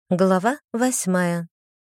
Глава 8.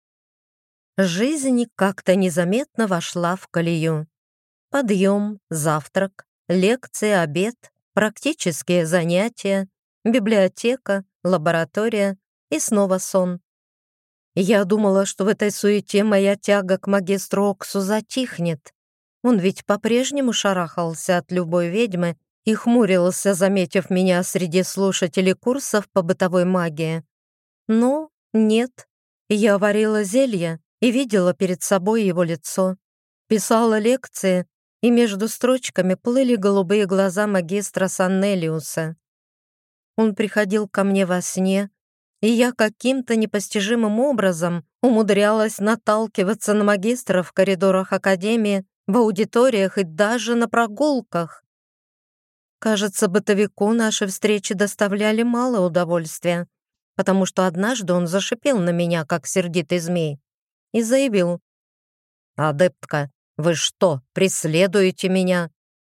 Жизнь как-то незаметно вошла в колею. Подъем, завтрак, лекции, обед, практические занятия, библиотека, лаборатория и снова сон. Я думала, что в этой суете моя тяга к магистру Оксу затихнет. Он ведь по-прежнему шарахался от любой ведьмы и хмурился, заметив меня среди слушателей курсов по бытовой магии. Но нет. Я варила зелье и видела перед собой его лицо. Писала лекции, и между строчками плыли голубые глаза магистра Саннелиуса. Он приходил ко мне во сне, и я каким-то непостижимым образом умудрялась наталкиваться на магистра в коридорах академии, в аудиториях и даже на прогулках. Кажется, бытовику наши встречи доставляли мало удовольствия, потому что однажды он зашипел на меня, как сердитый змей, и заявил: «Адептка, вы что, преследуете меня?»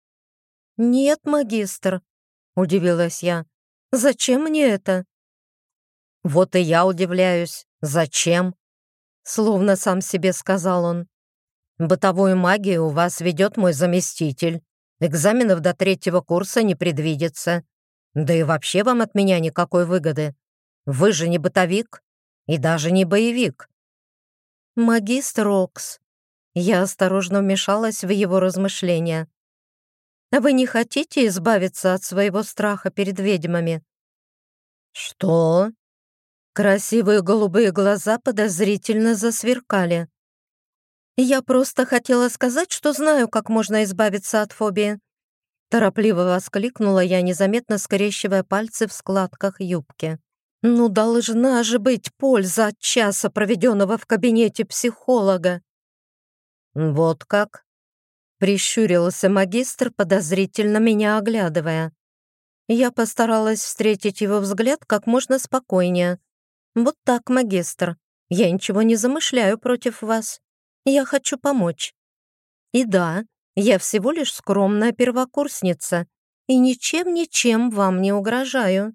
«Нет, магистр», — удивилась я. «Зачем мне это?» «Вот и я удивляюсь. Зачем?» Словно сам себе сказал он. «Бытовую магию у вас ведет мой заместитель. Экзаменов до 3-го курса не предвидится. Да и вообще вам от меня никакой выгоды. Вы же не бытовик и даже не боевик». «Магистр Окс». Я осторожно вмешалась в его размышления. «А вы не хотите избавиться от своего страха перед ведьмами?» «Что?» Красивые голубые глаза подозрительно засверкали. «Я просто хотела сказать, что знаю, как можно избавиться от фобии». Торопливо воскликнула я, незаметно скрещивая пальцы в складках юбки. «Ну, должна же быть польза от часа, проведенного в кабинете психолога». «Вот как?» — прищурился магистр, подозрительно меня оглядывая. Я постаралась встретить его взгляд как можно спокойнее. «Вот так, магистр. Я ничего не замышляю против вас. Я хочу помочь. И да, я всего лишь скромная первокурсница и ничем вам не угрожаю».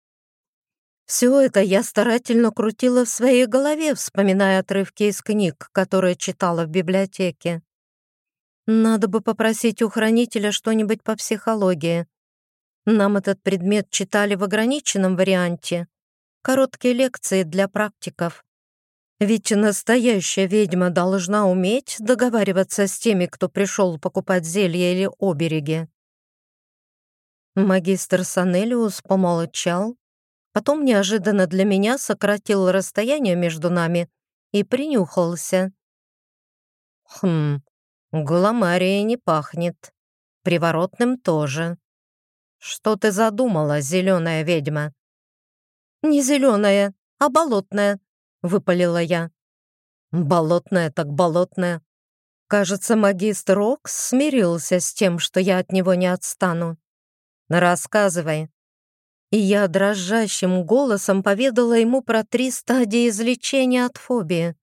Все это я старательно крутила в своей голове, вспоминая отрывки из книг, которые читала в библиотеке. Надо бы попросить у хранителя что-нибудь по психологии. Нам этот предмет читали в ограниченном варианте. Короткие лекции для практиков. Ведь настоящая ведьма должна уметь договариваться с теми, кто пришел покупать зелья или обереги. Магистр Саннелиус помолчал, потом неожиданно для меня сократил расстояние между нами и принюхался. Гламарией не пахнет. Приворотным тоже. Что ты задумала, зеленая ведьма?» «Не зеленая, а болотная», — выпалила я. «Болотная так болотная». Кажется, магистр Окс смирился с тем, что я от него не отстану. «Рассказывай». И я дрожащим голосом поведала ему про 3 стадии излечения от фобии.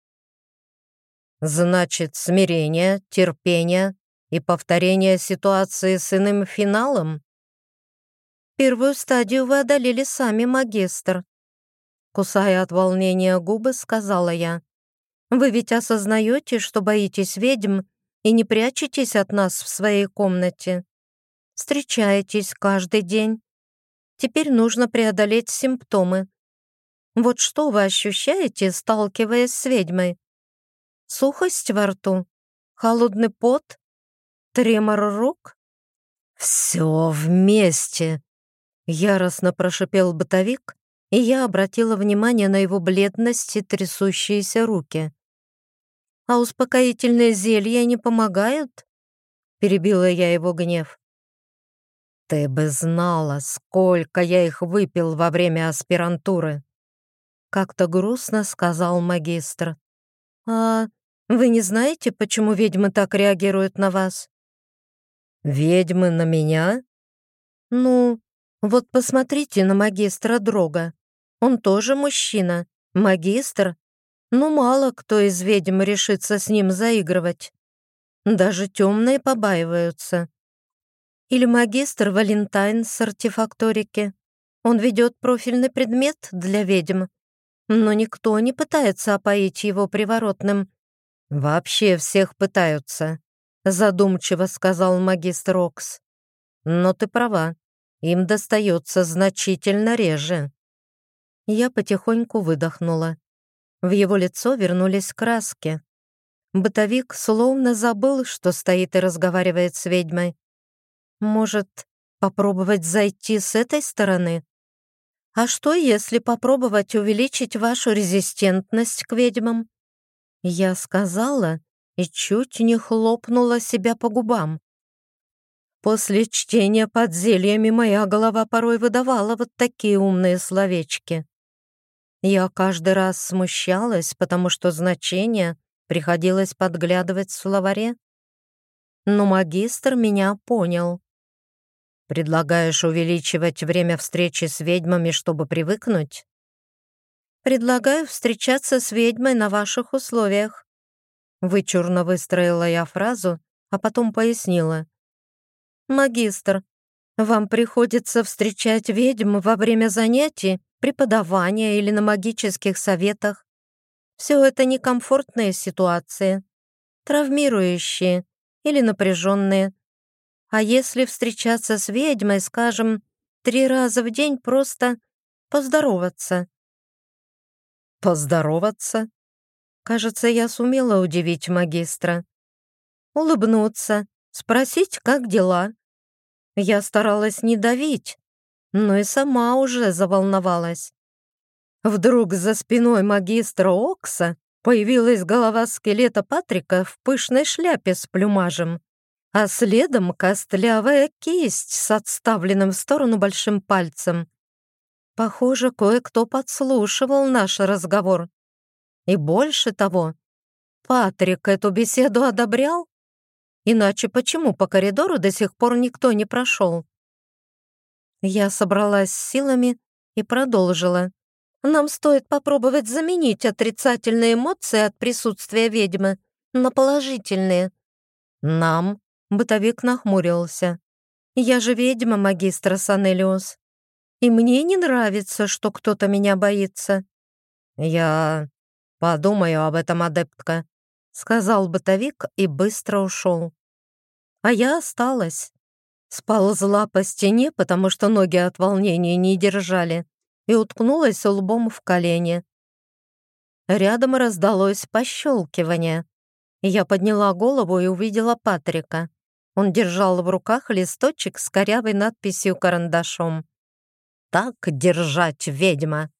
«Значит, смирение, терпение и повторение ситуации с иным финалом?» «Первую стадию вы одолели сами, магистр», — кусая от волнения губы, сказала я. «Вы ведь осознаете, что боитесь ведьм и не прячетесь от нас в своей комнате. Встречаетесь каждый день. Теперь нужно преодолеть симптомы. Вот что вы ощущаете, сталкиваясь с ведьмой? Сухость во рту? Холодный пот? Тремор рук?» «Все вместе!» — яростно прошипел бытовик, и я обратила внимание на его бледность и трясущиеся руки. «А успокоительные зелья не помогают?» — перебила я его гнев. «Ты бы знала, сколько я их выпил во время аспирантуры!» Как-то грустно сказал магистр. «А вы не знаете, почему ведьмы так реагируют на вас?» «Ведьмы на меня?» «Ну, вот посмотрите на магистра Дрога. Он тоже мужчина, магистр. Но мало кто из ведьм решится с ним заигрывать. Даже темные побаиваются. Или магистр Валентайн с артефакторики. Он ведет профильный предмет для ведьм. но никто не пытается опоить его приворотным». «Вообще всех пытаются», — задумчиво сказал магистр Окс. «Но ты права, им достается значительно реже». Я потихоньку выдохнула. В его лицо вернулись краски. Бытовик словно забыл, что стоит и разговаривает с ведьмой. «Может, попробовать зайти с этой стороны? А что, если попробовать увеличить вашу резистентность к ведьмам?» Я сказала и чуть не хлопнула себя по губам. После чтения под зельями моя голова порой выдавала вот такие умные словечки. Я каждый раз смущалась, потому что значение приходилось подглядывать в словаре. Но магистр меня понял. «Предлагаешь увеличивать время встречи с ведьмами, чтобы привыкнуть?» «Предлагаю встречаться с ведьмой на ваших условиях». Вычурно выстроила я фразу, а потом пояснила. «Магистр, вам приходится встречать ведьм во время занятий, преподавания или на магических советах. Все это некомфортные ситуации, травмирующие или напряженные. А если встречаться с ведьмой, скажем, 3 раза в день, просто поздороваться?» «Поздороваться?» Кажется, я сумела удивить магистра. Улыбнуться, спросить, как дела. Я старалась не давить, но и сама уже заволновалась. Вдруг за спиной магистра Окса появилась голова скелета Патрика в пышной шляпе с плюмажем, а следом костлявая кисть с отставленным в сторону большим пальцем. Похоже, кое-кто подслушивал наш разговор. И больше того, Патрик эту беседу одобрял? Иначе почему по коридору до сих пор никто не прошел? Я собралась с силами и продолжила. Нам стоит попробовать заменить отрицательные эмоции от присутствия ведьмы на положительные. Нам? Бытовик нахмурился. Я же ведьма, магистр Санелиус. И мне не нравится, что кто-то меня боится. Я подумаю об этом, адептка, сказал бытовик и быстро ушел. А я осталась. Сползла по стене, потому что ноги от волнения не держали, и уткнулась лбом в колени. Рядом раздалось пощелкивание. Я подняла голову и увидела Патрика. Он держал в руках листочек с корявой надписью карандашом. «Так держать, ведьма!»